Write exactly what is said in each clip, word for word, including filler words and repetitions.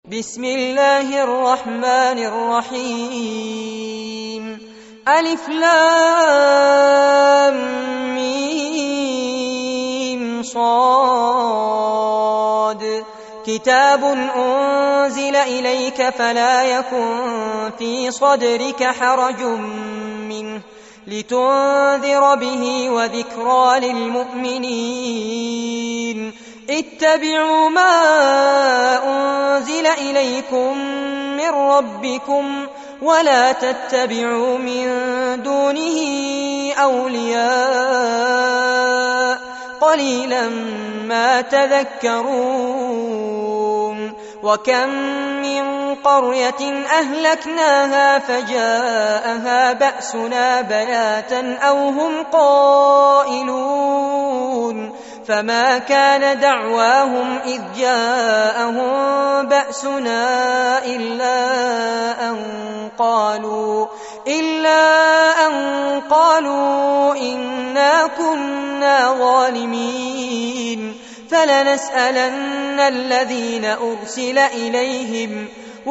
بسم الله الرحمن الرحيم ألف لام ميم صاد كتاب أنزل إليك فلا يكن في صدرك حرج منه لتنذر به وذكرى للمؤمنين اتبعوا ما أنزل إليكم من ربكم ولا تتبعوا من دونه أولياء قليلا ما تذكرون وكم من قرية أهلكناها فجاءها بأسنا بياتا أو هم قائلون فما كان دعواهم إذ جاءهم بأسنا إلا أن قالوا إلا أن قالوا إنا كنا ظالمين فلنسألن الذين أرسل إليهم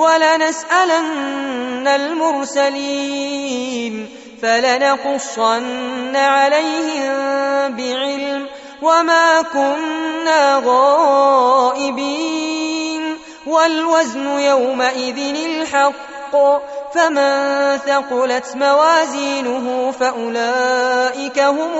ولنسألن المرسلين فلنقصن عليهم بعلم وما كنا غائبين والوزن يومئذ الحق فمن ثقلت موازينه فأولئك هم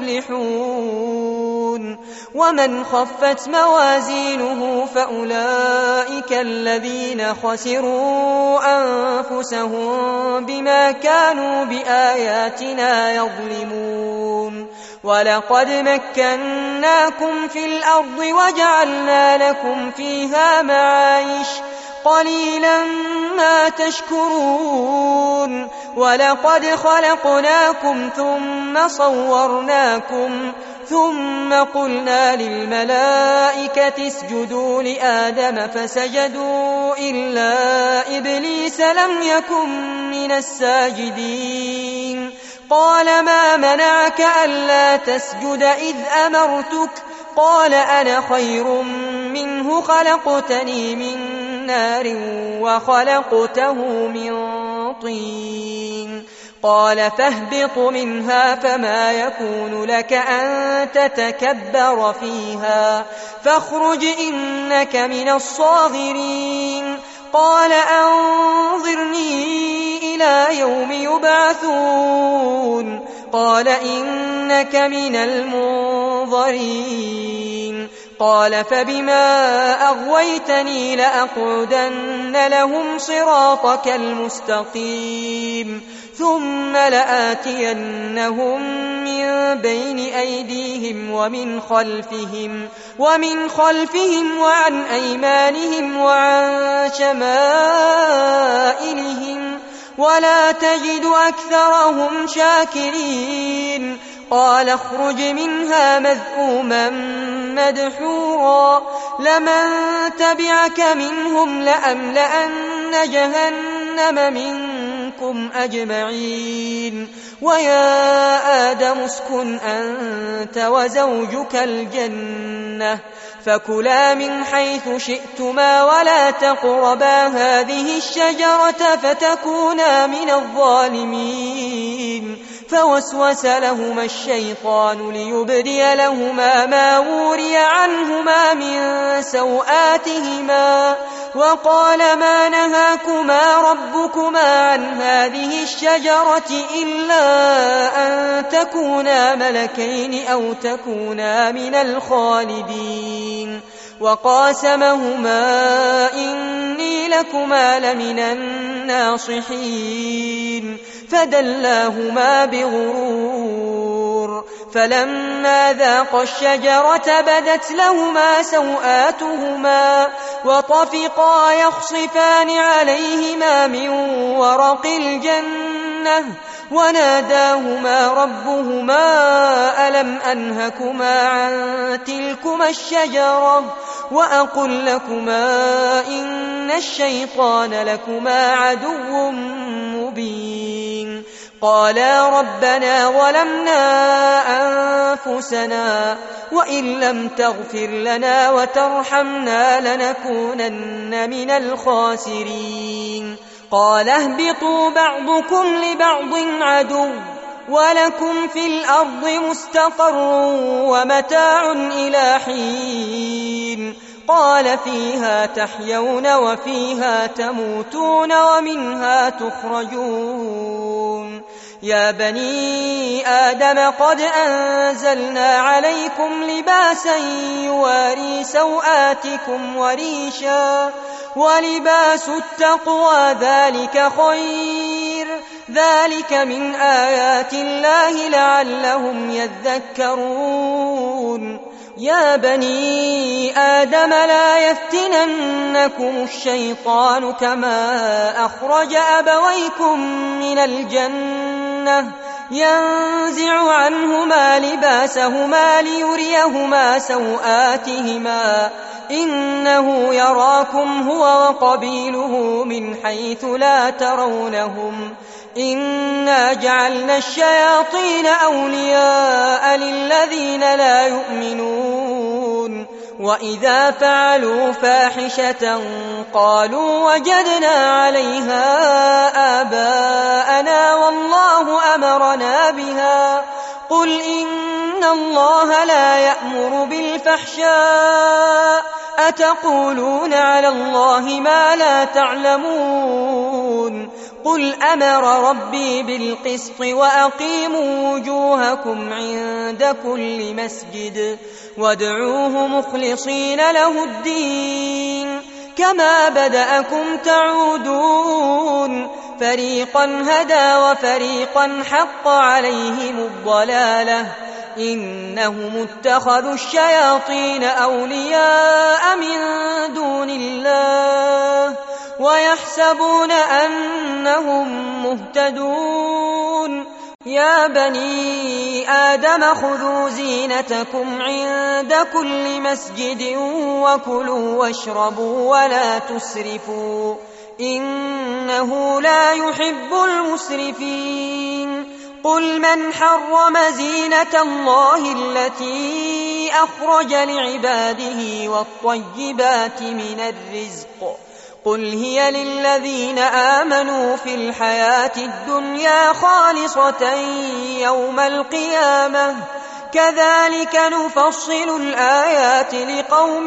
المفلحون ومن خفت موازينه فأولئك الذين خسروا أنفسهم بما كانوا بآياتنا يظلمون ولقد مكناكم في الأرض وجعلنا لكم فيها معايش قليلا ما تشكرون ولقد خلقناكم ثم صورناكم ثم قلنا للملائكة اسجدوا لآدم فسجدوا إلا إبليس لم يكن من الساجدين قال ما منعك ألا تسجد إذ أمرتك قال أنا خير منه خلقتني من نار وخلقته من طين قال فاهبط منها فما يكون لك أن تتكبر فيها فاخرج إنك من الصاغرين قال أنظرني إلى يوم يبعثون قال إنك من المنظرين قال فبما أغويتني لأقعدن لهم صراطك المستقيم ثم لآتينهم من بين أيديهم ومن خلفهم ومن خلفهم وعن أيمانهم وعن شمائلهم ولا تجد أكثرهم شاكرين قال اخرج منها مذءوما مدحورا لمن تبعك منهم لأملأن جهنم منكم أجمعين ويا آدم اسكن أنت وزوجك الجنة فكلا من حيث شئتما ولا تقربا هذه الشجرة فتكونا من الظالمين فوسوس لهما الشيطان ليبدي لهما ما وري عنهما من سوآتهما وقال ما نهاكما ربكما عن هذه الشجرة إلا أن تكونا ملكين أو تكونا من الخالدين وقاسمهما إني لكما لمن الناصحين فدلاهما بغرور فلما ذاقا الشجرة بدت لهما سوآتهما وطفقا يخصفان عليهما من ورق الجنة وناداهما ربهما ألم أنهكما عن تلكما الشجرة وأقل لكما إن الشيطان لكما عدو مبين قالا ربنا ظلمنا أنفسنا وإن لم تغفر لنا وترحمنا لنكونن من الخاسرين. قال اهبطوا بعضكم لبعض عدو ولكم في الأرض مستقر ومتاع إلى حين. قال فيها تحيون وفيها تموتون ومنها تخرجون. يا بني آدم قد أنزلنا عليكم لباسا يواري سوآتكم وريشا ولباس التقوى ذلك خير ذلك من آيات الله لعلهم يذكرون. يا بني آدم لا يفتننكم الشيطان كما أخرج أبويكم من الجنة ينزع عنهما لباسهما ليريهما سوآتهما إنه يراكم هو وقبيله من حيث لا ترونهم إنا جعلنا الشياطين أولياء للذين لا يؤمنون. وإذا فعلوا فاحشة قالوا وجدنا عليها آباءنا والله أمرنا بها قل إن الله لا يأمر بالفحشاء أتقولون على الله ما لا تعلمون. قل أمر ربي بالقسط وأقيموا وجوهكم عند كل مسجد وادعوه مخلصين له الدين كما بدأكم تعودون. فريقا هدى وفريقا حق عليهم الضلالة إنهم اتخذوا الشياطين أولياء من دون الله ويحسبون أنهم مهتدون. يا بني آدم خذوا زينتكم عند كل مسجد وكلوا واشربوا ولا تسرفوا إنه لا يحب المسرفين. قل من حرم زينة الله التي أخرج لعباده والطيبات من الرزق قل هي للذين آمنوا في الحياة الدنيا خالصة يوم القيامة كذلك نفصل الآيات لقوم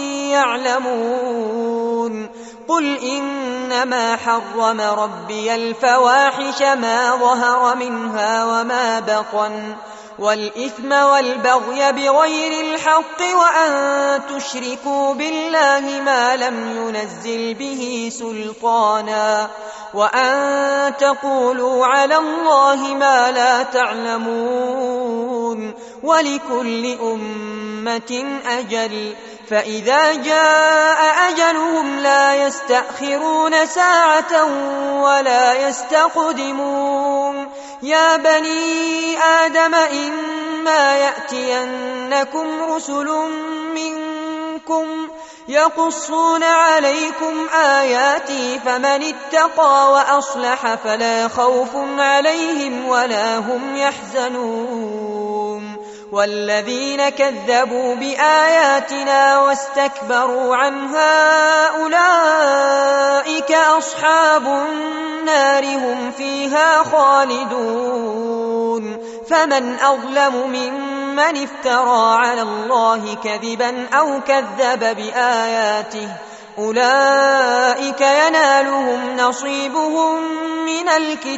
يعلمون. قل إنما حرم ربي الفواحش ما ظهر منها وما بطن والإثم والبغي بغير الحق وأن تشركوا بالله ما لم ينزل به سلطانا وأن تقولوا على الله ما لا تعلمون. ولكل أمة أجل فإذا جاء أجلهم لا يستأخرون ساعة ولا يستقدمون. يا بني آدم إما يأتينكم رسل منكم يقصون عليكم آياتي فمن اتقى وأصلح فلا خوف عليهم ولا هم يحزنون. والذين كذبوا بآياتنا واستكبروا عنها أولئك أصحاب النار هم فيها خالدون. فمن أظلم ممن افترى على الله كذبا أو كذب بآياته أولئك ينالهم نصيبهم من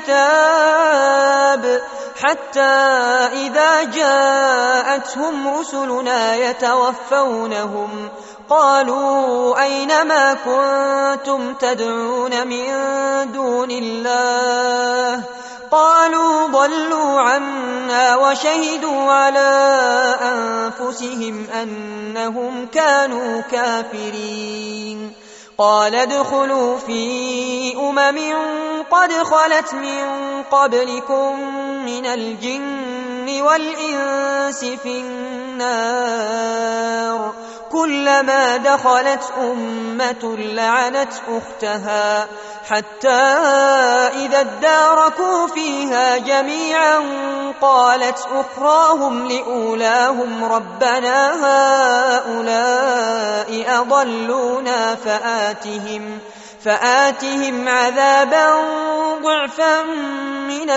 الكتاب حتى إذا جاءتهم رسلنا يتوفونهم قالوا أين ما كنتم تدعون من دون الله قالوا ضلوا عنا وشهدوا على أنفسهم أنهم كانوا كافرين. قال ادخلوا في أمم قد خلت من قبلكم من الجن والإنس في النار كلما دخلت أمة لعنت أختها حتى إذا اداركوا فيها جميعا قالت أخراهم لأولاهم ربنا هؤلاء أضلونا فآتهم فآتهم عذابا ضعفا من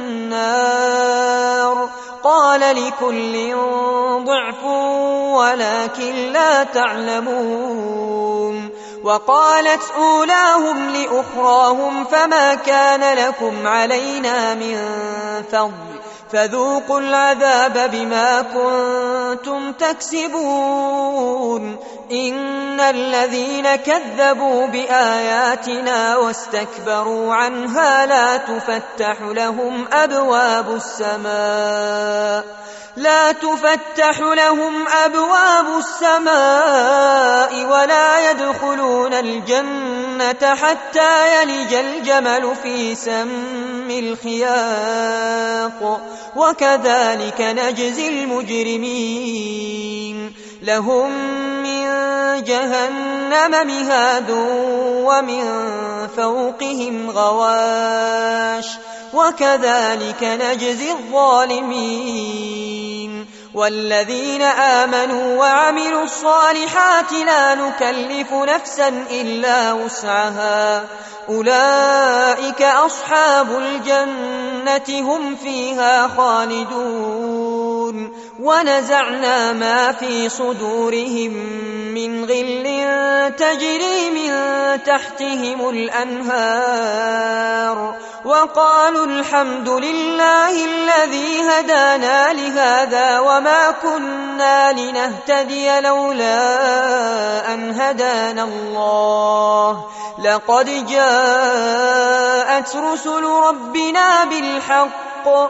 النار قال لكل ضعف ولكن لا تعلمون وقالت أولاهم لأخراهم فما كان لكم علينا من فضل فذوقوا العذاب بما كنتم تكسبون إن الذين كذبوا بآياتنا واستكبروا عنها لا تفتح لهم أبواب السماء لا تفتح لهم أبواب السماء ولا يدخلون الجنة حتى يلج الجمل في سم الخياط وكذلك نجزي المجرمين لهم من جهنم مهاد ومن فوقهم غواش وكذلك نجزي الظالمين والذين آمنوا وعملوا الصالحات لا نكلف نفسا إلا وسعها أولئك أصحاب الجنة هم فيها خالدون ونزعنا ما في صدورهم من غل تجري من تحتهم الأنهار وقالوا الحمد لله الذي هدانا لهذا وما كنا لنهتدي لولا أن هدانا الله لقد جاءت رسل ربنا بالحق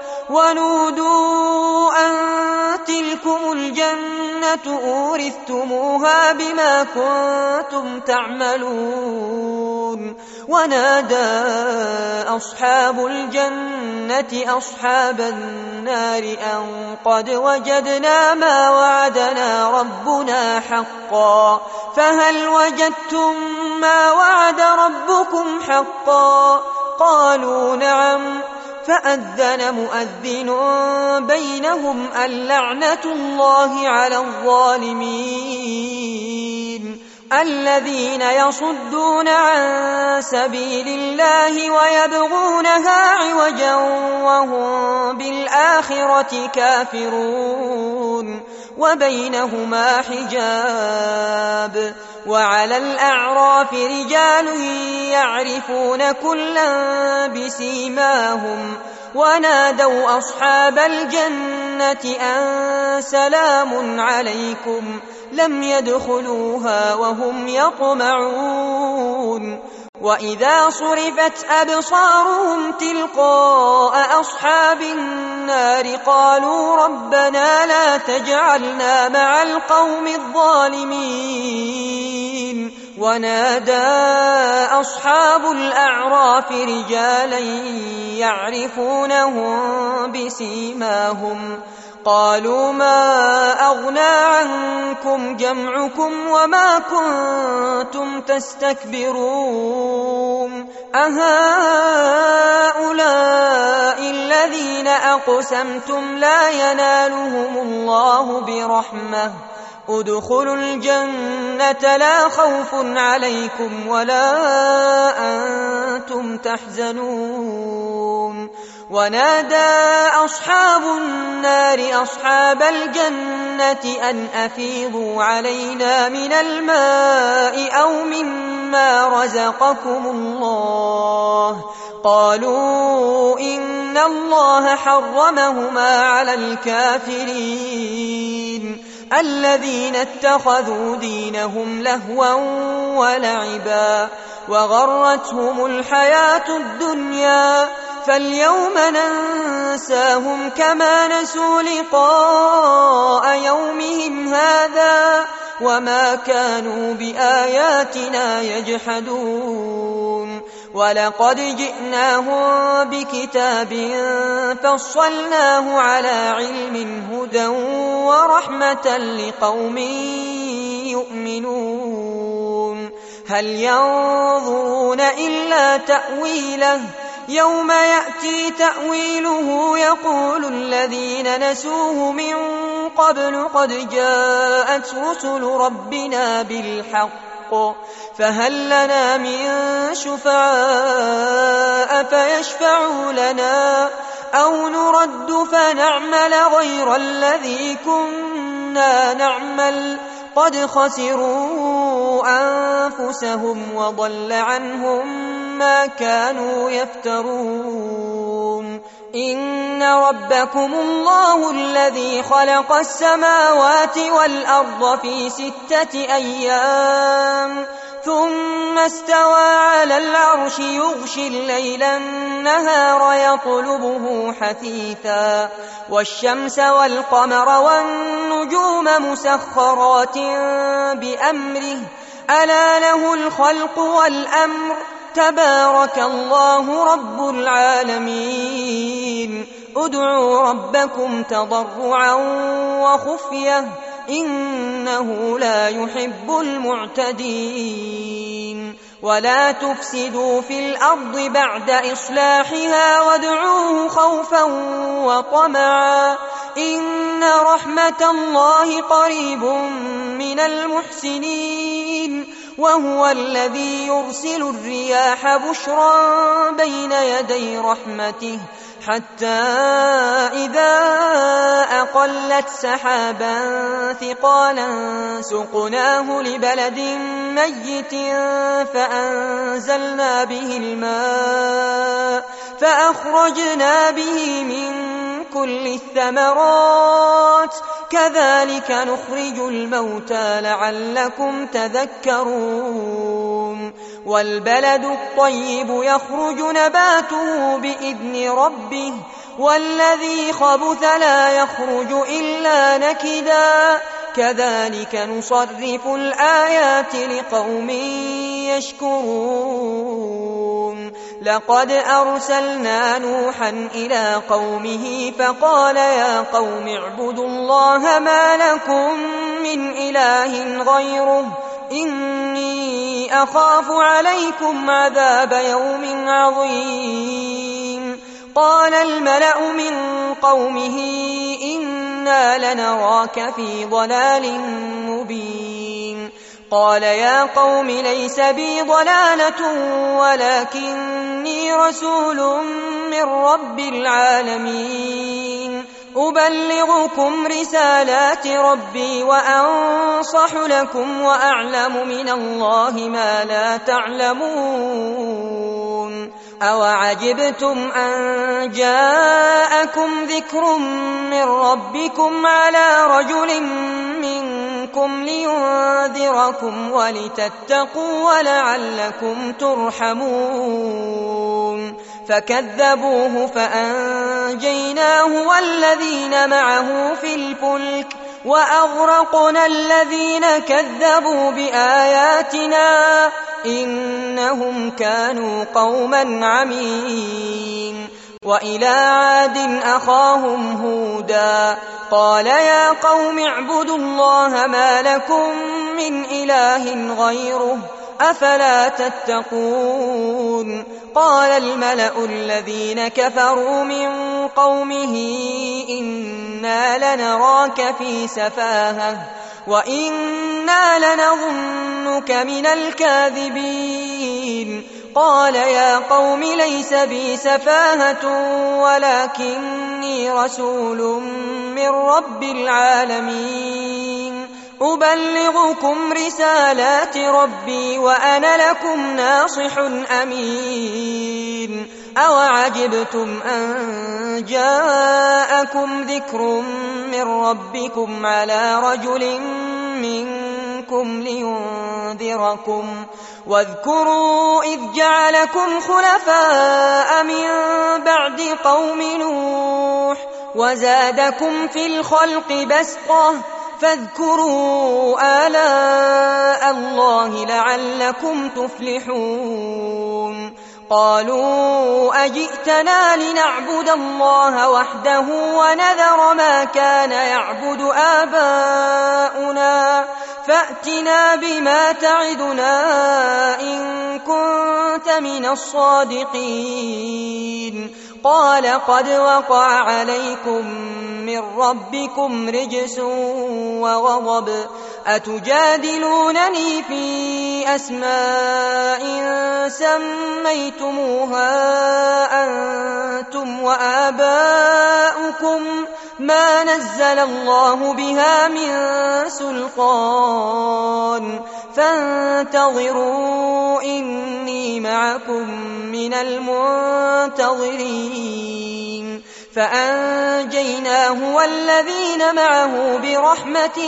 ونودوا أن تلكم الجنة أورثتموها بما كنتم تعملون ونادى أصحاب الجنة أصحاب النار أن قد وجدنا ما وعدنا ربنا حقا فهل وجدتم ما وعد ربكم حقا قالوا نعم فأذن مؤذن بينهم اللعنة الله على الظالمين الذين يصدون عن سبيل الله ويبغونها عوجا وهم بالآخرة كافرون وبينهما حجاب وعلى الأعراف رجال يعرفون كلا بسيماهم ونادوا أصحاب الجنة أن سلام عليكم لم يدخلوها وهم يطمعون وإذا صرفت أبصارهم تلقاء أصحاب النار قالوا ربنا لا تجعلنا مع القوم الظالمين ونادى أصحاب الأعراف رجالا يعرفونهم بسيماهم قالوا ما أغنى عنكم جمعكم وما كنتم تستكبرون أهؤلاء الذين أقسمتم لا ينالهم الله برحمة ادخلوا الجنة لا خوف عليكم ولا أنتم تحزنون ونادى أصحاب النار أصحاب الجنة أن أفيضوا علينا من الماء أو مما رزقكم الله قالوا إن الله حرمهما على الكافرين الذين اتخذوا دينهم لهوا ولعبا وغرتهم الحياة الدنيا فاليوم ننساهم كما نسوا لقاء يومهم هذا وما كانوا بآياتنا يجحدون ولقد جئناهم بكتاب فصلناه على علم هدى ورحمة لقوم يؤمنون هل ينظرون إلا تأويله يوم يأتي تأويله يقول الذين نسوه من قبل قد جاءت رسل ربنا بالحق فهل لنا من شفعاء فيشفعوا لنا أو نرد فنعمل غير الذي كنا نعمل قد خسروا أنفسهم وضل عنهم ما كانوا يفترون إن ربكم الله الذي خلق السماوات والأرض في ستة أيام ثم استوى على العرش يغشي الليل النهار يطلبه حثيثا والشمس والقمر والنجوم مسخرات بأمره ألا له الخلق والأمر تبارك الله رب العالمين ادعوا ربكم تضرعا وخفية إنه لا يحب المعتدين ولا تفسدوا في الأرض بعد إصلاحها وادعوه خوفا وطمعا إن رحمة الله قريب من المحسنين وهو الذي يرسل الرياح بشرا بين يدي رحمته حتى إذا أقلت سحابا ثقالا سقناه لبلد ميت فأنزلنا به الماء فأخرجنا به من كل الثمرات كذلك نخرج الموتى لعلكم تذكرون والبلد الطيب يخرج نباته بإذن ربه والذي خبث لا يخرج إلا نكدا كذلك نصرف الآيات لقوم يشكرون لقد أرسلنا نوحا إلى قومه فقال يا قوم اعبدوا الله ما لكم من إله غيره إني أخاف عليكم عذاب يوم عظيم قال الملأ من قومه إنا لنراك في ضلال مبين قال يا قوم ليس بي ضلالة ولكني رسول من رب العالمين أبلغكم رسالات ربي وأنصح لكم وأعلم من الله ما لا تعلمون أوعجبتم أن جاءكم ذكر من ربكم على رجل منكم لينذركم ولتتقوا ولعلكم ترحمون فكذبوه فأنجيناه والذين معه في الفلك وأغرقنا الذين كذبوا بآياتنا إنهم كانوا قوما عمين وإلى عاد أخاهم هودا قال يا قوم اعبدوا الله ما لكم من إله غيره أفلا تتقون قال الملأ الذين كفروا من قومه إنا لنراك في سفاهة وإنا لنظنك من الكاذبين قال يا قوم ليس بي سفاهة ولكني رسول من رب العالمين أبلغكم رسالات ربي وأنا لكم ناصح أمين أوعجبتم أن جاءكم ذكر من ربكم على رجل منكم لينذركم واذكروا إذ جعلكم خلفاء من بعد قوم نوح وزادكم في الخلق بسطة فاذكروا آلاء الله لعلكم تفلحون قالوا أجئتنا لنعبد الله وحده ونذر ما كان يعبد آباؤنا فأتنا بما تعدنا إن كنت من الصادقين. قال قد وقع عليكم من ربكم رجس وغضب أتجادلونني في أسماء سميتموها أنتم وآباؤكم ما نزل الله بها من سلطان فانتظروا إني معكم من المنتظرين. فأنجيناه والذين معه برحمة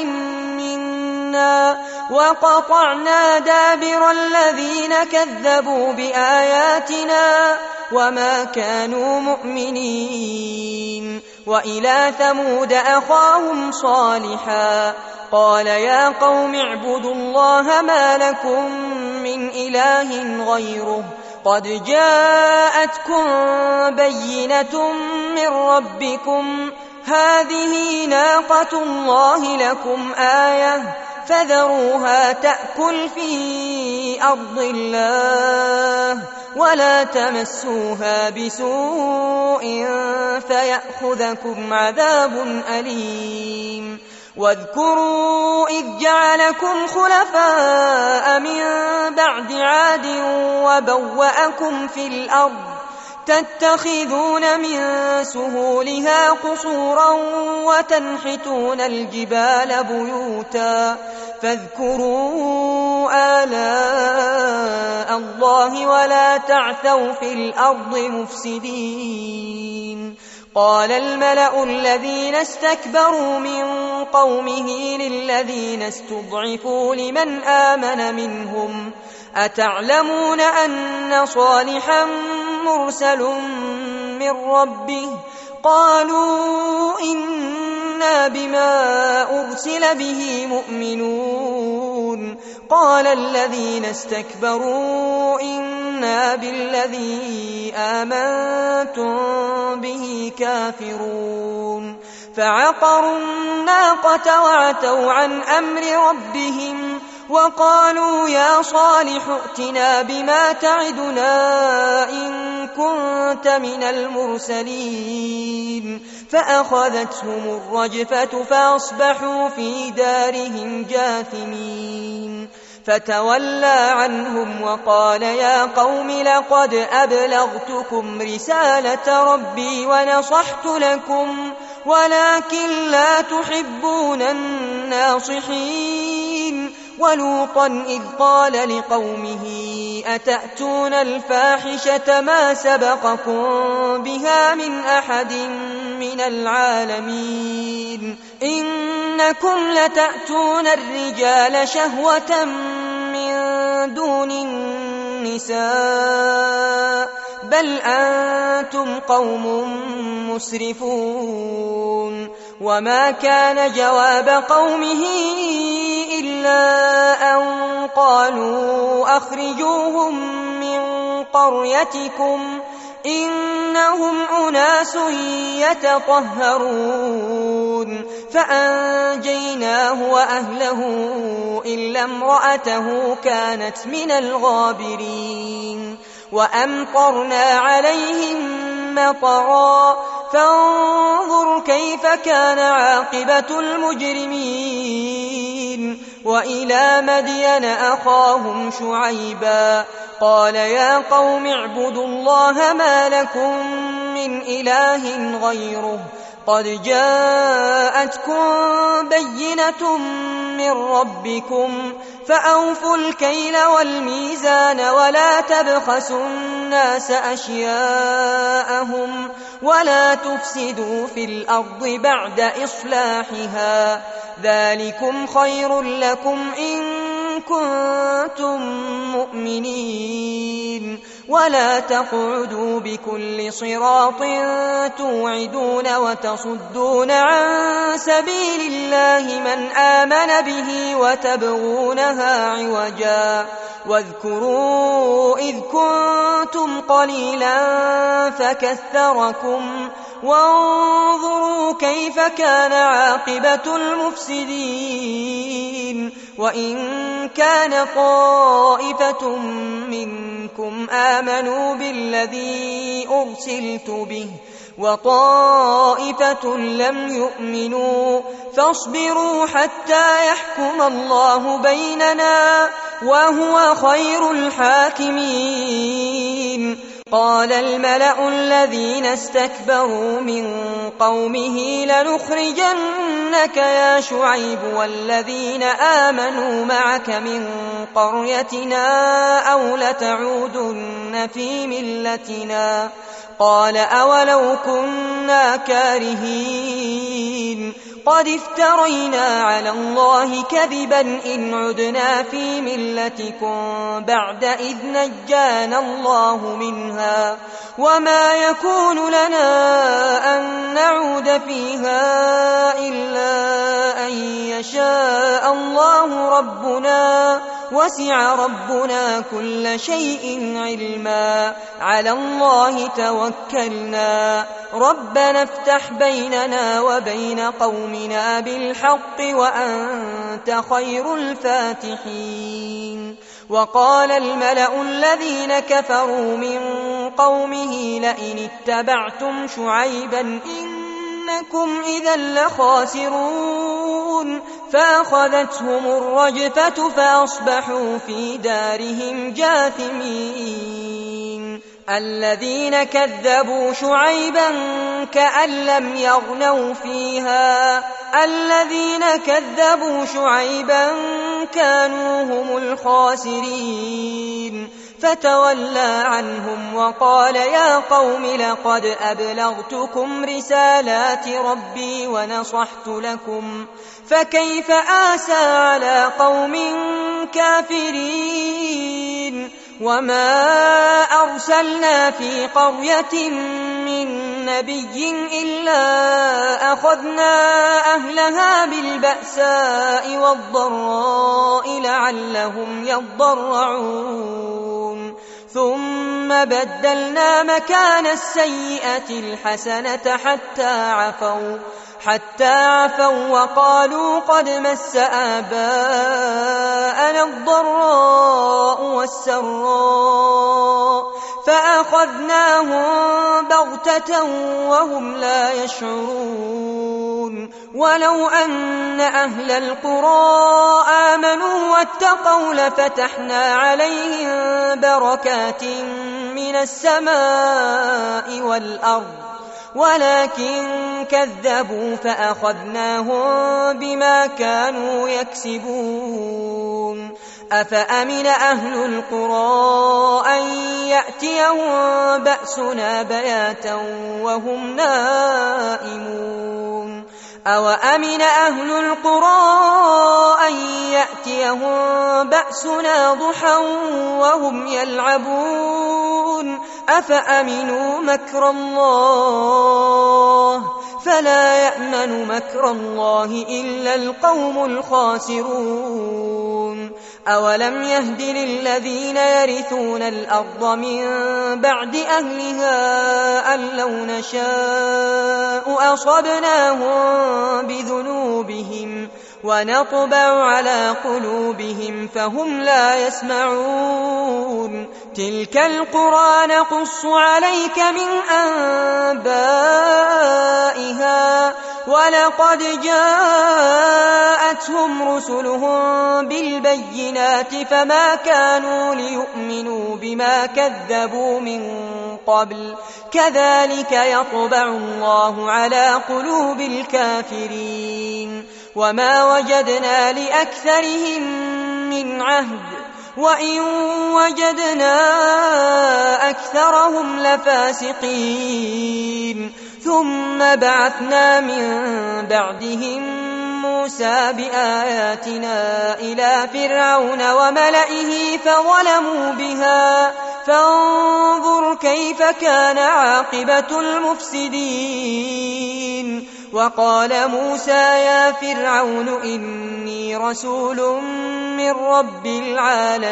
منا وقطعنا دابر الذين كذبوا بآياتنا وما كانوا مؤمنين. وإلى ثمود أخاهم صالحا قال يا قوم اعبدوا الله ما لكم من إله غيره قد جاءتكم بينة من ربكم هذه ناقة الله لكم آية فذروها تأكل في أرض الله ولا تمسوها بسوء فيأخذكم عذاب أليم. واذكروا إذ جعلكم خلفاء من بعد عاد وبوأكم في الأرض تتخذون من سهولها قصورا وتنحتون الجبال بيوتا فاذكروا آلاء الله ولا تعثوا في الأرض مفسدين. قال الملأ الذين استكبروا من قومه للذين استضعفوا لمن آمن منهم أتعلمون أن صالحا مرسل من ربه قالوا إنا بما أرسل به مؤمنون. قال الذين استكبروا إنا بالذي آمنتم به كافرون. فعقروا الناقة وعتوا عن أمر ربهم وقالوا يا صالح ائتنا بما تعدنا إن كنت من المرسلين. فأخذتهم الرجفة فأصبحوا في دارهم جاثمين. فتولى عنهم وقال يا قوم لقد أبلغتكم رسالة ربي ونصحت لكم ولكن لا تحبون الناصحين. ولوطا إذ قال لقومه أتأتون الفاحشة ما سبقكم بها من أحد من العالمين إنكم لتأتون الرجال شهوة من دون النساء بل أنتم قوم مسرفون. وما كان جواب قومه إلا أن قالوا أخرجوهم من قريتكم إنهم أناس يتطهرون. فأنجيناه وأهله إلا امرأته كانت من الغابرين. وأمطرنا عليهم مطرا فانظر كيف كان عاقبة المجرمين. وإلى مدين أخاهم شعيبا قال يا قوم اعبدوا الله ما لكم من إله غيره قد جاءتكم بينة من ربكم فأوفوا الكيل والميزان ولا تبخسوا الناس أشياءهم ولا تفسدوا في الأرض بعد إصلاحها ذلكم خير لكم إن كنتم مؤمنين. ولا تقعدوا بكل صراط توعدون وتصدون عن سبيل الله من آمن به وتبغونها عوجا. واذكروا إذ كنتم قليلا فكثركم وانظروا كيف كان عاقبة المفسدين. وإن كان طائفة منكم آمنوا بالذي أرسلت به وطائفة لم يؤمنوا فاصبروا حتى يحكم الله بيننا وهو خير الحاكمين. قال الملأ الذين استكبروا من قومه لنخرجنك يا شعيب والذين آمنوا معك من قريتنا أو لتعودن في ملتنا. قال أولو كنا كارهين قد افترينا على الله كذبا إن عدنا في ملتكم بعد إذ نجانا الله منها وما يكون لنا أن نعود فيها إلا أن يشاء الله ربنا وسع ربنا كل شيء علما على الله توكلنا ربنا افتح بيننا وبين قومنا بالحق وأنت خير الفاتحين. وقال الملأ الذين كفروا من قومه لئن اتبعتم شعيبا إنكم إذا لخاسرون فأخذتهم الرجفة فأصبحوا في دارهم جاثمين. الذين كذبوا شعيبا كأن لم يغنوا فيها الذين كذبوا شعيبا كانوا هم الخاسرين. فتولى عنهم وقال يا قوم لقد أبلغتكم رسالات ربي ونصحت لكم فكيف آسى على قوم كافرين. وما أرسلنا في قرية من نبي إلا أخذنا أهلها بالبأساء والضراء لعلهم يضرعون ثم بدلنا مكان السيئة الحسنة حتى عفوا حتى عفوا وقالوا قد مس آباءنا الضراء والسراء فأخذناهم بغتة وهم لا يشعرون. ولو أن أهل القرى آمنوا واتقوا لفتحنا عليهم بركات من السماء والأرض ولكن كذبوا فأخذناهم بما كانوا يكسبون. أفأمن أهل القرى أن يأتيهم بأسنا بياتا وهم نائمون أو أمن أهل القرى أن يأتيهم بأسنا ضحى وهم يلعبون أفأمنوا مكر الله فلا يأمن مكر الله إلا القوم الخاسرون. أولم يهد للذين يرثون الأرض من بعد أهلها أن لو نشاء أصبناهم بذنوبهم ونطبع على قلوبهم فهم لا يسمعون. تلك القرى نقص عليك من أنبائها ولقد جاءتهم رسلهم بالبينات فما كانوا ليؤمنوا بما كذبوا من قبل كذلك يطبع الله على قلوب الكافرين. وما وجدنا لأكثرهم من عهد وإن وجدنا أكثرهم لفاسقين. ثم بعثنا من بعدهم موسى بآياتنا إلى فرعون وملئه فظلموا بها فانظر كيف كان عاقبة المفسدين. وقال موسى يا فرعون إني رسول من رب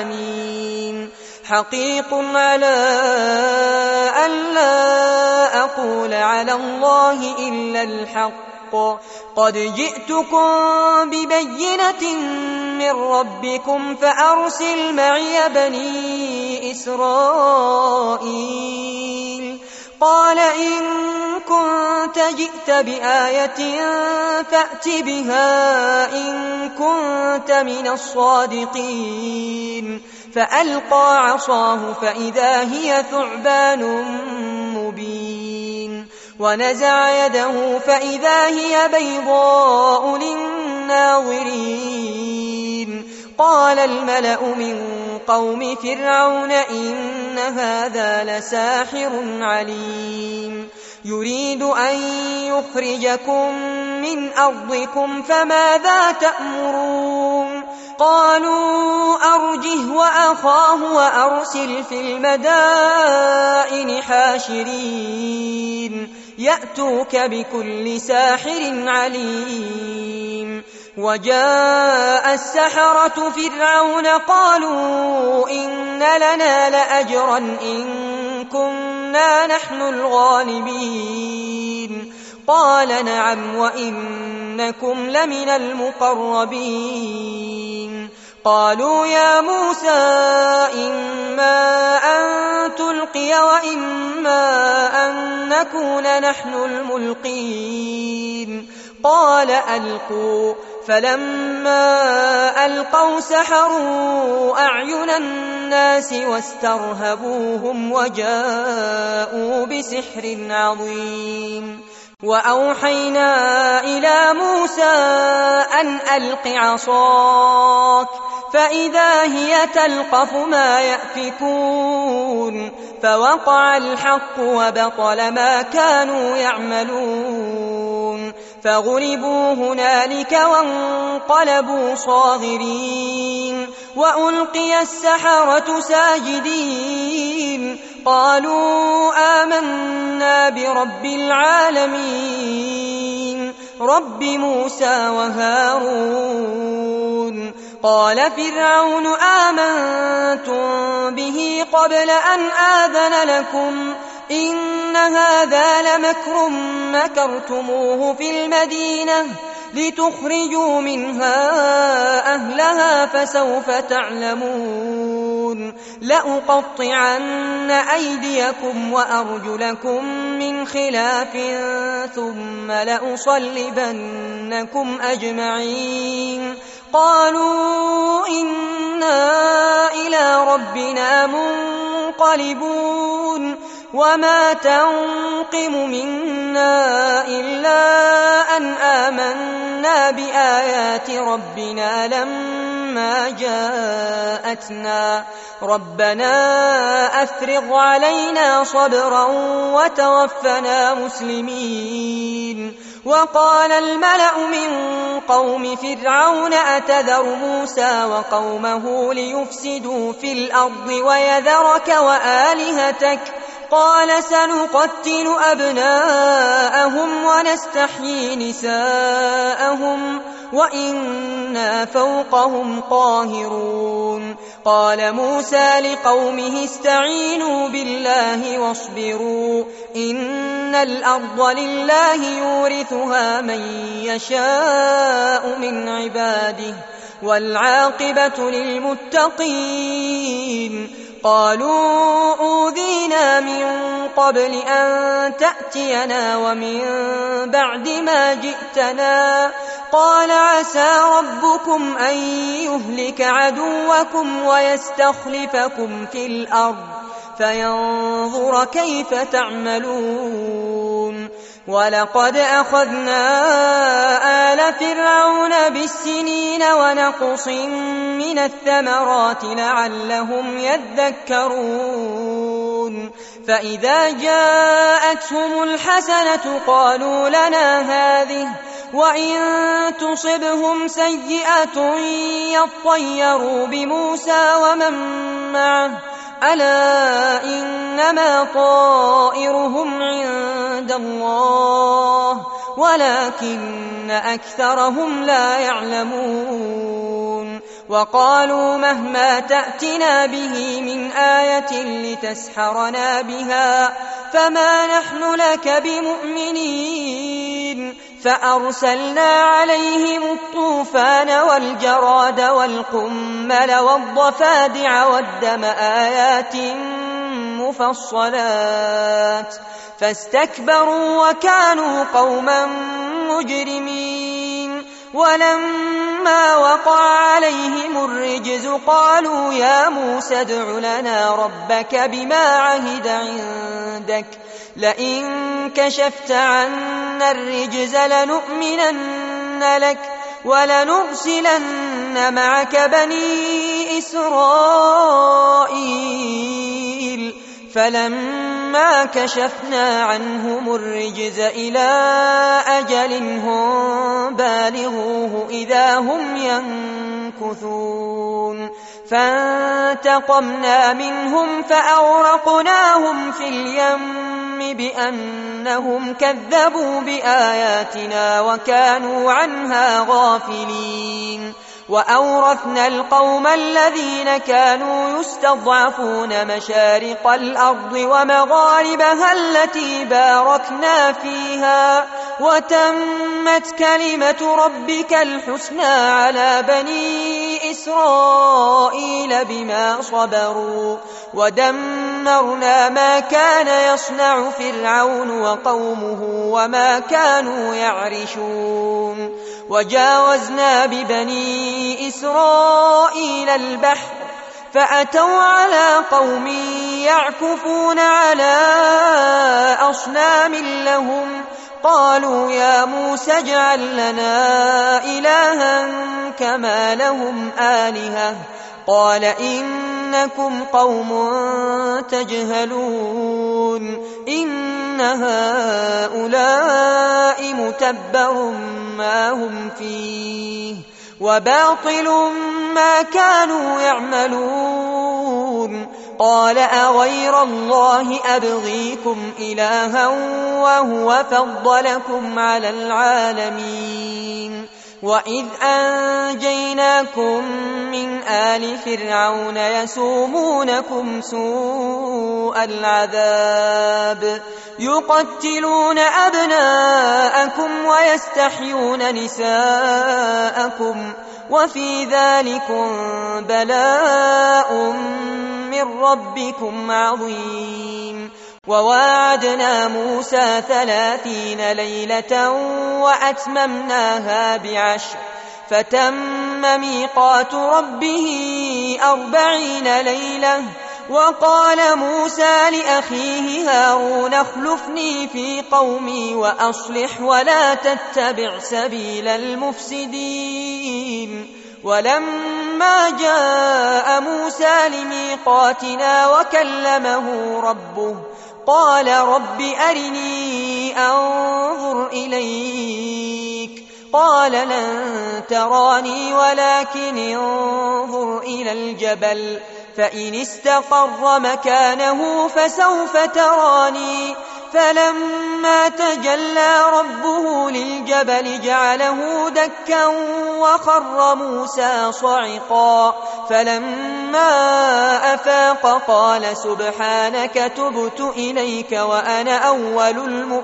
العالمين حقيق على أن لا أقول على الله إلا الحق قد جئتكم ببينة من ربكم فأرسل معي بني إسرائيل قال إن كنت جئت بآية فأت بها إن كنت من الصادقين فألقى عصاه فإذا هي ثعبان مبين ونزع يده فإذا هي بيضاء للناظرين قال الملأ من قوم فرعون إن هذا لساحر عليم يريد أن يخرجكم من أرضكم فماذا تأمرون قالوا أرجه وأخاه وأرسل في المدائن حاشرين يأتوك بكل ساحر عليم وجاء السحرة فرعون قالوا إن لنا لأجرا إن كنا نحن الغالبين قال نعم وإنكم لمن المقربين قالوا يا موسى إما أن تلقي وإما أن نكون نحن الملقين قال ألقوا فلما ألقوا سحروا أعين الناس واسترهبوهم وجاءوا بسحر عظيم وأوحينا إلى موسى أن ألق عصاك فإذا هي تلقف ما يأفكون فوقع الحق وبطل ما كانوا يعملون فغلبوا هنالك وانقلبوا صاغرين وألقي السحرة ساجدين قالوا آمنا برب العالمين رب موسى وهارون قال فرعون آمنتم به قبل أن آذن لكم إن هذا لمكر مكرتموه في المدينة لتخرجوا منها أهلها فسوف تعلمون لأقطعن أيديكم وأرجلكم من خلاف ثم لأصلبنكم أجمعين قالوا إنا إلى ربنا منقلبون وما تنقم منا إلا أن آمنا بآيات ربنا لما جاءتنا ربنا أفرغ علينا صبرا وتوفنا مسلمين وقال الملأ من قوم فرعون أتذر موسى وقومه ليفسدوا في الأرض ويذرك وآلهتك قال سنقتل أبناءهم ونستحيي نساءهم وإنا فوقهم قاهرون قال موسى لقومه استعينوا بالله واصبروا إن الأرض لله يورثها من يشاء من عباده والعاقبة للمتقين قالوا أوذينا من قبل أن تأتينا ومن بعد ما جئتنا قال عسى ربكم أن يهلك عدوكم ويستخلفكم في الأرض فينظر كيف تعملون ولقد أخذنا آل فرعون بالسنين ونقص من الثمرات لعلهم يذكرون فإذا جاءتهم الحسنة قالوا لنا هذه وإن تصبهم سيئة يطيروا بموسى ومن معه ألا إنما طائرهم عند الله ولكن أكثرهم لا يعلمون وقالوا مهما تأتنا به من آية لتسحرنا بها فما نحن لك بمؤمنين فأرسلنا عليهم الطوفان والجراد والقمل والضفادع والدم آيات مفصلات فاستكبروا وكانوا قوما مجرمين ولما وقع عليهم الرجز قالوا يا موسى ادع لنا ربك بما عهد عندك لئن كشفت عنا الرجز لنؤمنن لك ولنرسلن معك بني إسرائيل فلما كشفنا عنهم الرجز إلى أجل هم بالغوه إذا هم ينكثون فانتقمنا منهم فأغرقناهم في اليم بأنهم كذبوا بآياتنا وكانوا عنها غافلين وأورثنا القوم الذين كانوا يستضعفون مشارق الأرض ومغاربها التي باركنا فيها وتمت كلمة ربك الحسنى على بني إسرائيل بما صبروا ودمرنا ما كان يصنع فرعون وقومه وما كانوا يعرشون وجاوزنا ببني إسرائيل البحر فأتوا على قوم يعكفون على أصنام لهم قالوا يا موسى اجعل لنا إلها كما لهم آلهة قال إنكم قوم تجهلون إن هؤلاء متبر ما هم فيه وباطل ما كانوا يعملون قال أغير الله أبغيكم إلها وهو فضلكم على العالمين وإذ أنجيناكم من آل فرعون يسومونكم سوء العذاب يقتلون أبناءكم ويستحيون نساءكم وفي ذلكم بلاء من ربكم عظيم وواعدنا موسى ثلاثين ليلة وأتممناها بعشر فتم ميقات ربه أربعين ليلة وقال موسى لأخيه هارون اخلفني في قومي وأصلح ولا تتبع سبيل المفسدين ولما جاء موسى لميقاتنا وكلمه ربه قال رب أرني أنظر إليك قال لن تراني ولكن انظر إلى الجبل فإن استقر مكانه فسوف تراني فلما تجلى ربه للجبل جعله دكا وخر موسى صعقا فلما أفاق قال سبحانك تبت إليك وأنا أول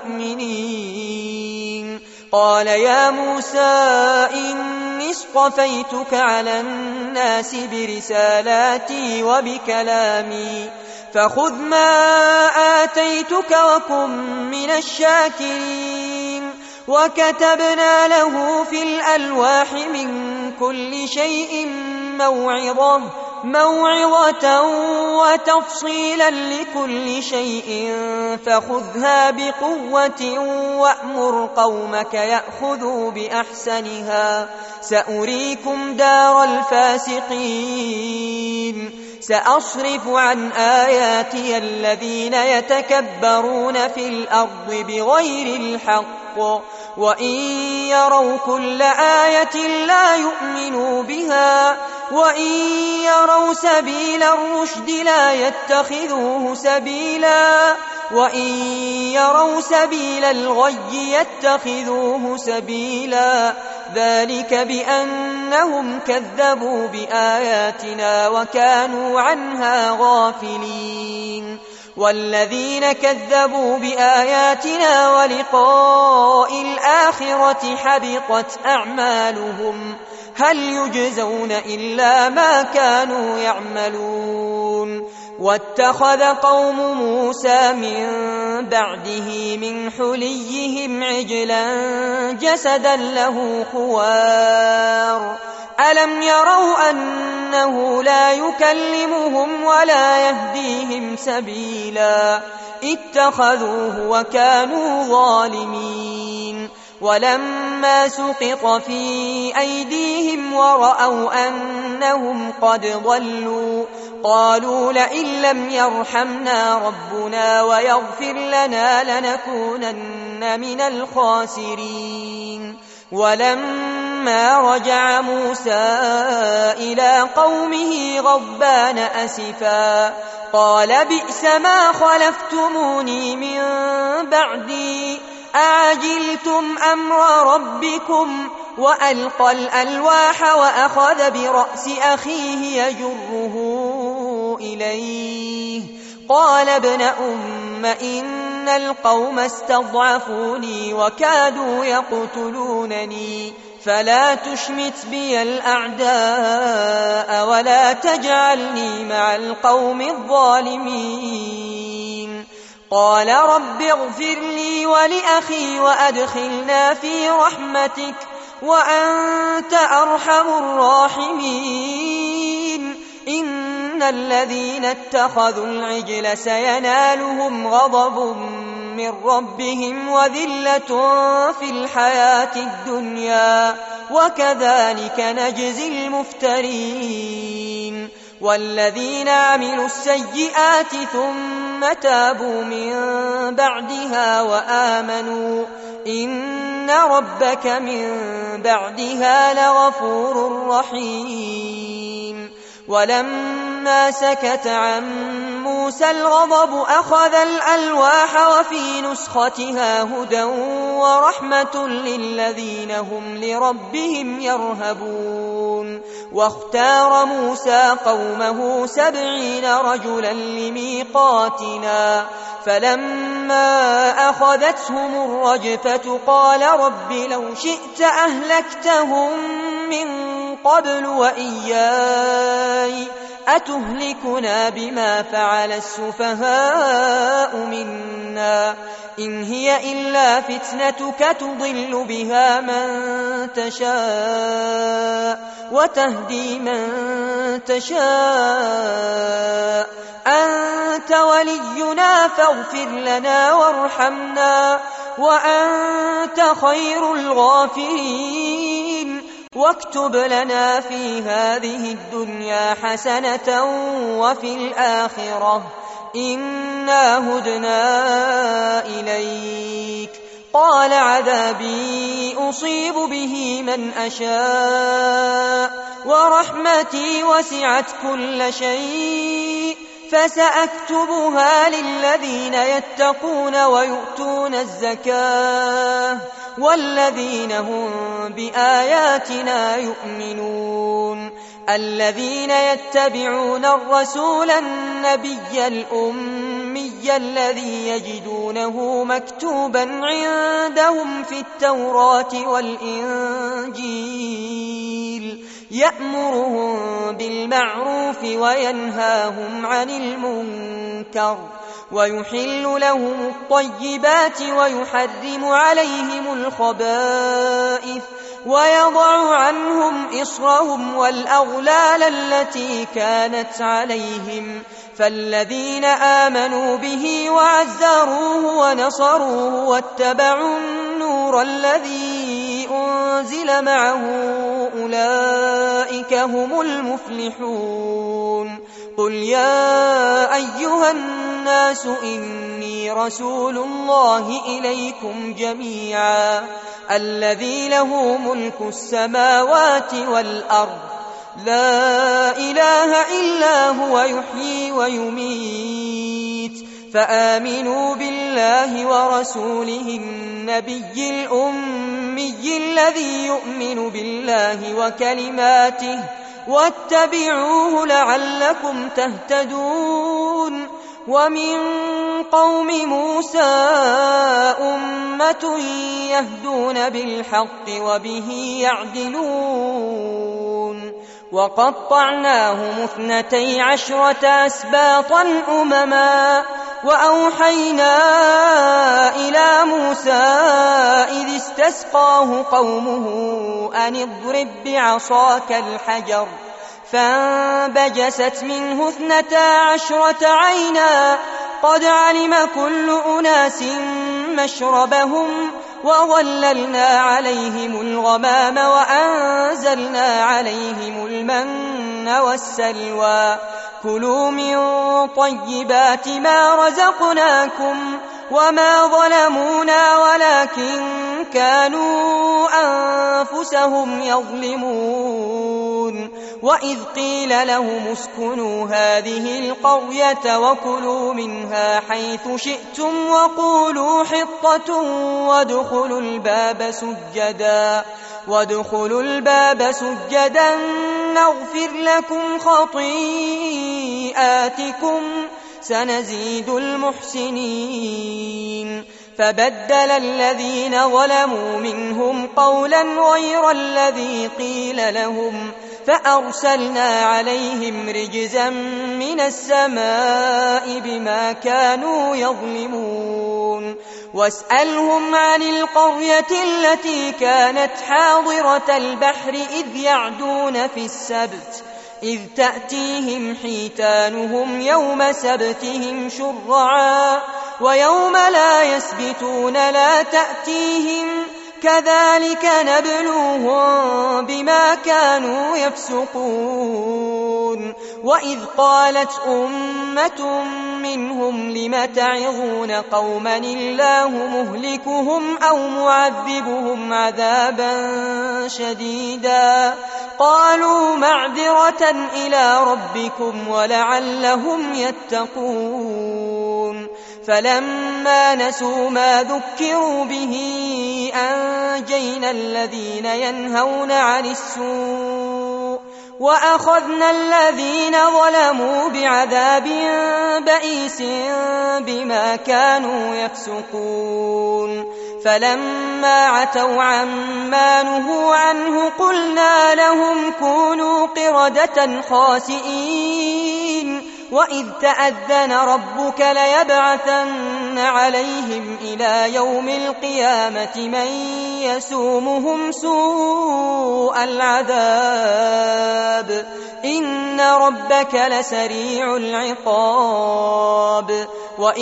المؤمنين قال يا موسى إني اصطفيتك على الناس برسالاتي وبكلامي فخذ ما آتيتك وكن من الشاكرين وكتبنا له في الألواح من كل شيء موعظة موعظة وتفصيلا لكل شيء فخذها بقوة وأمر قومك يأخذوا بأحسنها سأريكم دار الفاسقين سأصرف عن آياتي الذين يتكبرون في الأرض بغير الحق وإن يروا كل آية لا يؤمنوا بها وإن يروا سبيل الرشد لا يتخذوه سبيلا وإن يروا سبيل الغي يتخذوه سبيلا ذلك بأنهم كذبوا بآياتنا وكانوا عنها غافلين والذين كذبوا بآياتنا ولقاء الآخرة حبطت أعمالهم هل يجزون إلا ما كانوا يعملون واتخذ قوم موسى من بعده من حليهم عجلا جسدا له خوار ألم يروا أنه لا يكلمهم ولا يهديهم سبيلا اتخذوه وكانوا ظالمين ولما سقط في أيديهم ورأوا أنهم قد ضلوا قالوا لئن لم يرحمنا ربنا ويغفر لنا لنكونن من الخاسرين ولما رجع موسى إلى قومه غضبان أسفا قال بئس ما خلفتموني من بعدي أعجلتم أمر ربكم وألقى الألواح وأخذ برأس أخيه يجره إليه قال ابن أم إن القوم استضعفوني وكادوا يقتلونني فلا تشمت بي الأعداء ولا تجعلني مع القوم الظالمين قال رب اغفر لي ولأخي وأدخلنا في رحمتك وأنت أرحم الراحمين إن الذين اتخذوا العجل سينالهم غضب من ربهم وذلة في الحياة الدنيا وكذلك نجزي المفترين والذين عملوا السيئات ثم تابوا من بعدها وآمنوا إن ربك من بعدها لغفور رحيم ولما سكت عن موسى الغضب أخذ الألواح وفي نسختها هدى ورحمة للذين هم لربهم يرهبون واختار موسى قومه سبعين رجلا لميقاتنا فلما أخذتهم الرجفة قال رب لو شئت أهلكتهم من قبل وإياي أتهلكنا بما فعل السفهاء منا إن هي إلا فتنتك تضل بها من تشاء وتهدي من تشاء أنت ولينا فاغفر لنا وارحمنا وأنت خير الغافرين واكتب لنا في هذه الدنيا حسنة وفي الآخرة إنا هدنا إليك قال عذابي أصيب به من أشاء ورحمتي وسعت كل شيء فسأكتبها للذين يتقون ويؤتون الزكاة والذين هم بآياتنا يؤمنون الذين يتبعون الرسول النبي الأمي الذي يجدونه مكتوبا عندهم في التوراة والإنجيل يأمرهم بالمعروف وينهاهم عن المنكر ويحل لهم الطيبات ويحرم عليهم الخبائث ويضع عنهم إصرهم والأغلال التي كانت عليهم فالذين آمنوا به وعزروه ونصروه واتبعوا النور الذي أنزل معه أولئك هم المفلحون قل يا أيها الناس إني رسول الله إليكم جميعا الذي له ملك السماوات والأرض لا إله إلا هو يحيي ويميت فآمنوا بالله ورسوله النبي الأمي الذي يؤمن بالله وكلماته واتبعوه لعلكم تهتدون ومن قوم موسى أمة يهدون بالحق وبه يعدلون وقطعناهم اثنتي عشرة أسباطا أمما وأوحينا إلى موسى إذ استسقاه قومه أن اضرب بعصاك الحجر فانبجست منه اثنتا عشرة عينا قد علم كل أناس مشربهم وظللنا عليهم الغمام وأنزلنا عليهم المن والسلوى كلوا من طيبات ما رزقناكم وما ظلمونا ولكن كانوا أنفسهم يظلمون وإذ قيل لهم اسكنوا هذه القرية وكلوا منها حيث شئتم وقولوا حطة وادخلوا الباب سجدا وادخلوا الباب سجدا نغفر لكم خطيئاتكم سنزيد المحسنين فبدل الذين ظلموا منهم قولا غير الذي قيل لهم فأرسلنا عليهم رجزا من السماء بما كانوا يظلمون واسألهم عن القرية التي كانت حاضرة البحر إذ يعدون في السبت إذ تأتيهم حيتانهم يوم سبتهم شرعا ويوم لا يسبتون لا تأتيهم كذلك نبلوهم بما كانوا يفسقون وإذ قالت أمة منهم لم تعظون قوما الله مهلكهم أو معذبهم عذابا شديدا قالوا معذرة إلى ربكم ولعلهم يتقون فلما نسوا ما ذكروا به أنجينا الذين ينهون عن السوء وأخذنا الذين ظلموا بعذاب بئيس بما كانوا يفسقون فلما عتوا عما نهوا عنه قلنا لهم كونوا قردة خاسئين وإذ تأذن ربك ليبعثن عليهم إلى يوم القيامة من يسومهم سوء العذاب إن ربك لسريع العقاب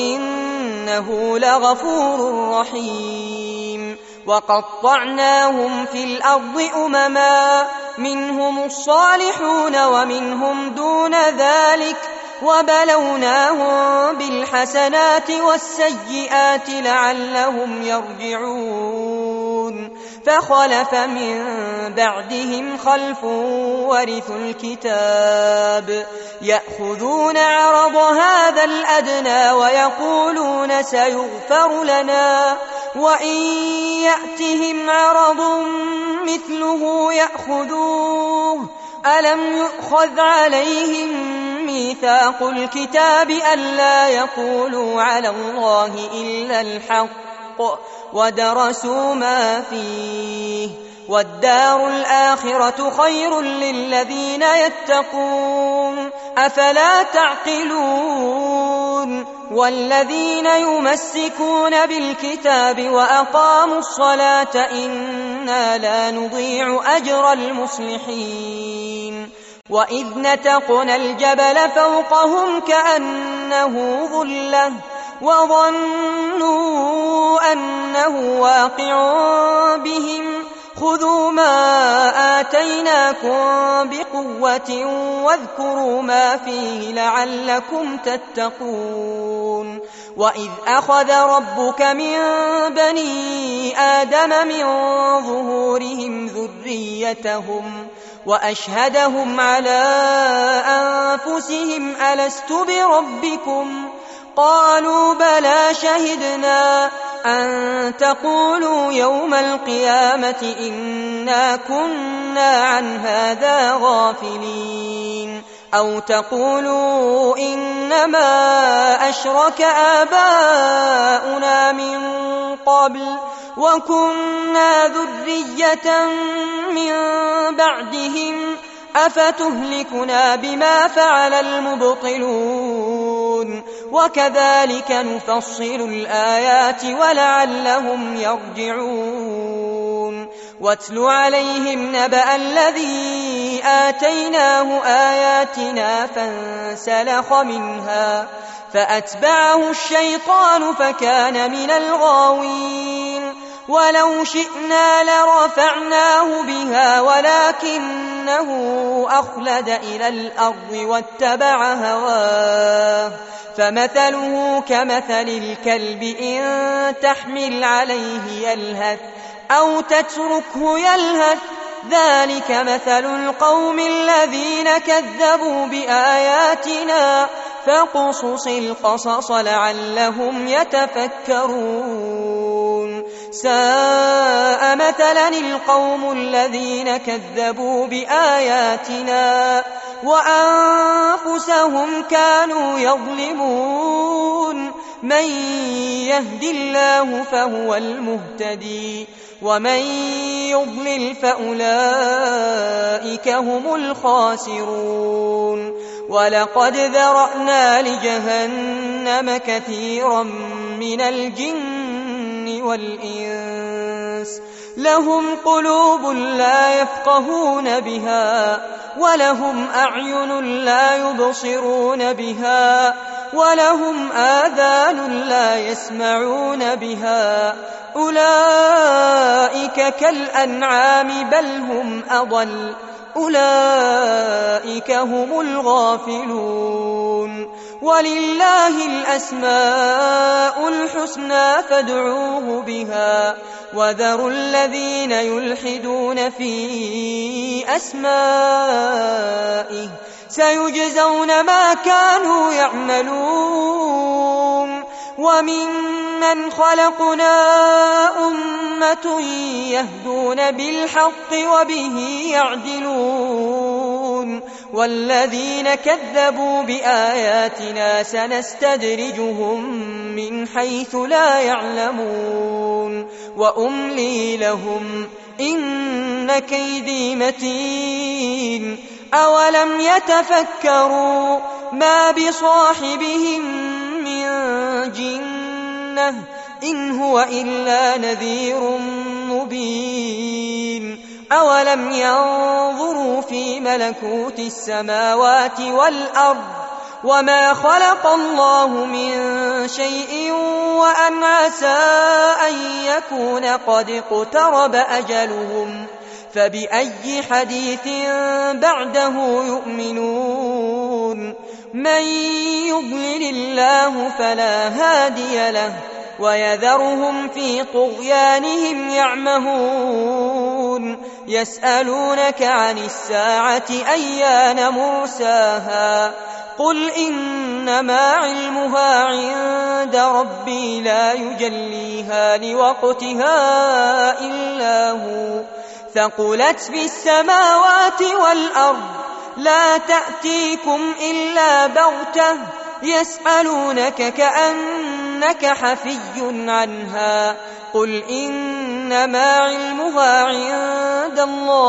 وإنه لغفور رحيم وقطعناهم في الأرض أمما منهم الصالحون ومنهم دون ذلك وبلوناهم بالحسنات والسيئات لعلهم يرجعون فخلف من بعدهم خلف ورثوا الكتاب يأخذون عرض هذا الأدنى ويقولون سيغفر لنا وإن يأتهم عرض مثله يأخذوه ألم يؤخذ عليهم ميثاق الكتاب ألا يقولوا على الله إلا الحق ودرسوا ما فيه والدار الآخرة خير للذين يتقون أفلا تعقلون والذين يمسكون بالكتاب وأقاموا الصلاة إنا لا نضيع أجر المصلحين وإذ نتقنا الجبل فوقهم كأنه ظلة وظنوا أنه واقع بهم خذوا ما آتيناكم بقوة واذكروا ما فيه لعلكم تتقون وإذ أخذ ربك من بني آدم من ظهورهم ذريتهم وأشهدهم على أنفسهم ألست بربكم قالوا بلى شهدنا أن تقولوا يوم القيامة إنا كنا عن هذا غافلين أو تقولوا إنما أشرك آباؤنا من قبل وكنا ذرية من بعدهم أفتهلكنا بما فعل المبطلون وكذلك نفصل الآيات ولعلهم يرجعون واتل عليهم نبأ الذي آتيناه آياتنا فانسلخ منها فأتبعه الشيطان فكان من الغاوين ولو شئنا لرفعناه بها ولكنه أخلد إلى الأرض واتبع هواه فمثله كمثل الكلب إن تحمل عليه يلهث أو تتركه يلهث ذلك مثل القوم الذين كذبوا بآياتنا فاقصص القصص لعلهم يتفكرون ساء مثلا القوم الذين كذبوا بآياتنا وأنفسهم كانوا يظلمون من يهد الله فهو المهتدي ومن يضلل فأولئك هم الخاسرون ولقد ذرأنا لجهنم كثيرا من الجن والإنس لهم قلوب لا يفقهون بها ولهم أعين لا يبصرون بها ولهم آذان لا يسمعون بها أولئك كالأنعام بل هم أضل أولئك هم الغافلون ولله الأسماء الحسنى فادعوه بها وذروا الذين يلحدون في أسمائه سيجزون ما كانوا يعملون وممن خلقنا أمة يهدون بالحق وبه يعدلون والذين كذبوا بآياتنا سنستدرجهم من حيث لا يعلمون وأملي لهم إن كيدي متين أولم يتفكروا ما بصاحبهم من جنة إن هو إلا نذير مبين أولم ينظروا في ملكوت السماوات والأرض وما خلق الله من شيء وأن عسى أن يكون قد اقترب أجلهم فبأي حديث بعده يؤمنون من يضلل الله فلا هادي له ويذرهم في طغيانهم يعمهون يسألونك عن الساعة أيان مرساها قل إنما علمها عند ربي لا يجليها لوقتها إلا هو ثقلت في السماوات والأرض لا تأتيكم إلا بغتة يسألونك كأنك حفي عنها قل إنما علمها عند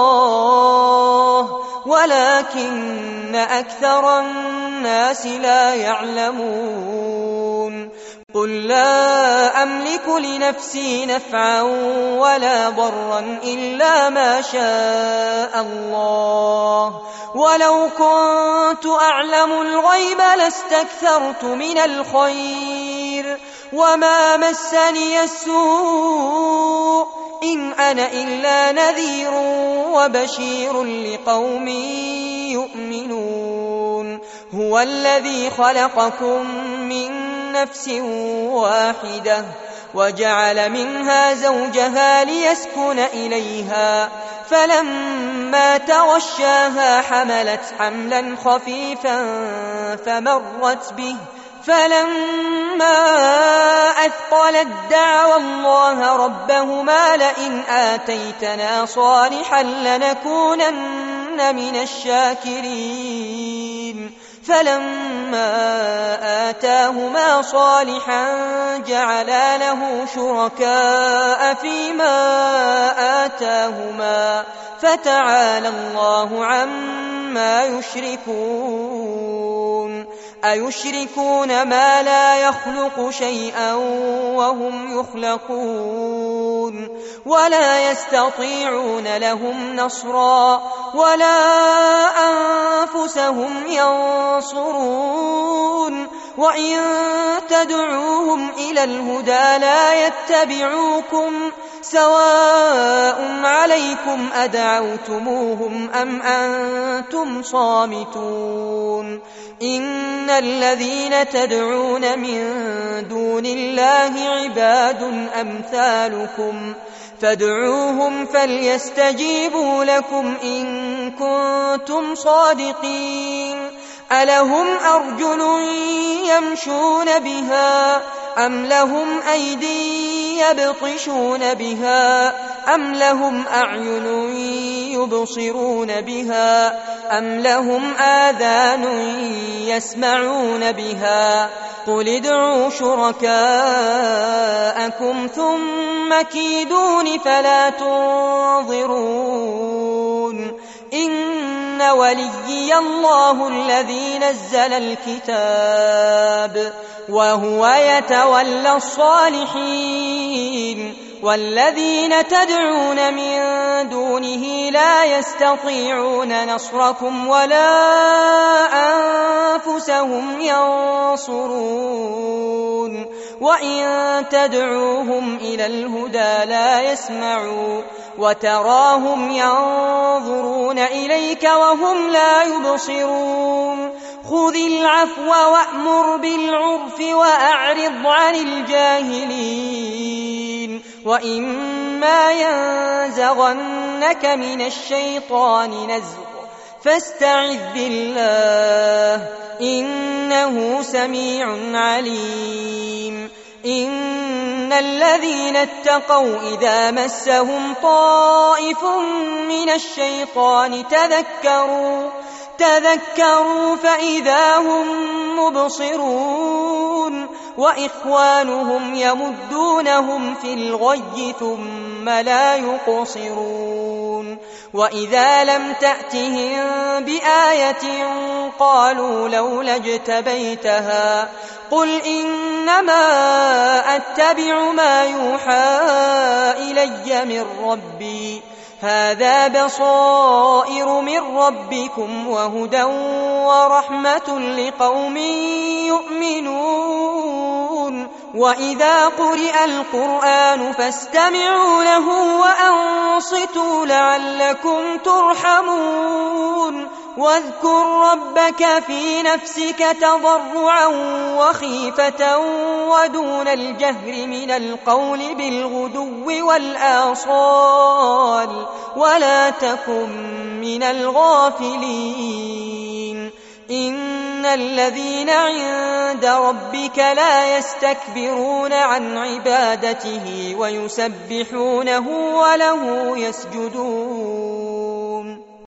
الله ولكن أكثر الناس لا يعلمون قل لا أملك لنفسي نفعا ولا ضرا إلا ما شاء الله ولو كنت أعلم الغيب لاستكثرت من الخير وما مسني السوء إن أنا إلا نذير وبشير لقوم يؤمنون هو الذي خلقكم من نفس واحدة وجعل منها زوجها ليسكن إليها فلما تغشاها حملت حملا خفيفا فمرت به فلما أثقلت دعوا الله ربهما لئن آتيتنا صالحا لنكونن من الشاكرين فلما آتاهما صالحا جعلا له شركاء فيما آتاهما فتعالى الله عما يشركون أيشركون ما لا يخلق شيئا وهم يخلقون ولا يستطيعون لهم نصرا ولا أنفسهم ينصرون وإن تدعوهم إلى الهدى لا يتبعوكم سواء عليكم أدعوتموهم أم أنتم صامتون إن الذين تدعون من دون الله عباد أمثالكم فادعوهم فليستجيبوا لكم إن كنتم صادقين ألهم أرجل يمشون بها أم لهم أيدي يبطشون بها أم لهم أعين يبصرون بها أم لهم آذان يسمعون بها قل ادعوا شركاءكم ثم كيدون فلا تنظرون إن وليي الله الذي نزل الكتاب وهو يتولى الصالحين والذين تدعون من دونه لا يستطيعون نصركم ولا أنفسهم ينصرون وإن تدعوهم إلى الهدى لا يسمعوا وتراهم ينظرون إليك وهم لا يبصرون خذ العفو وأمر بالعرف وأعرض عن الجاهلين وإما ينزغنك من الشيطان نزغ فاستعذ بالله إنه سميع عليم إن الذين اتقوا إذا مسهم طائف من الشيطان تذكروا تذكروا فإذا هم مبصرون وإخوانهم يمدونهم في الغي ثم لا يقصرون وإذا لم تأتهم بآية قالوا لولا اجتبيتها قل إنما أتبع ما يوحى إلي من ربي هذا بصائر من ربكم وهدى ورحمة لقوم يؤمنون وإذا قرئ القرآن فاستمعوا له وأنصتوا لعلكم ترحمون واذكر ربك في نفسك تضرعا وخيفة ودون الجهر من القول بالغدو والآصال ولا تكن من الغافلين إن الذين عند ربك لا يستكبرون عن عبادته ويسبحونه وله يسجدون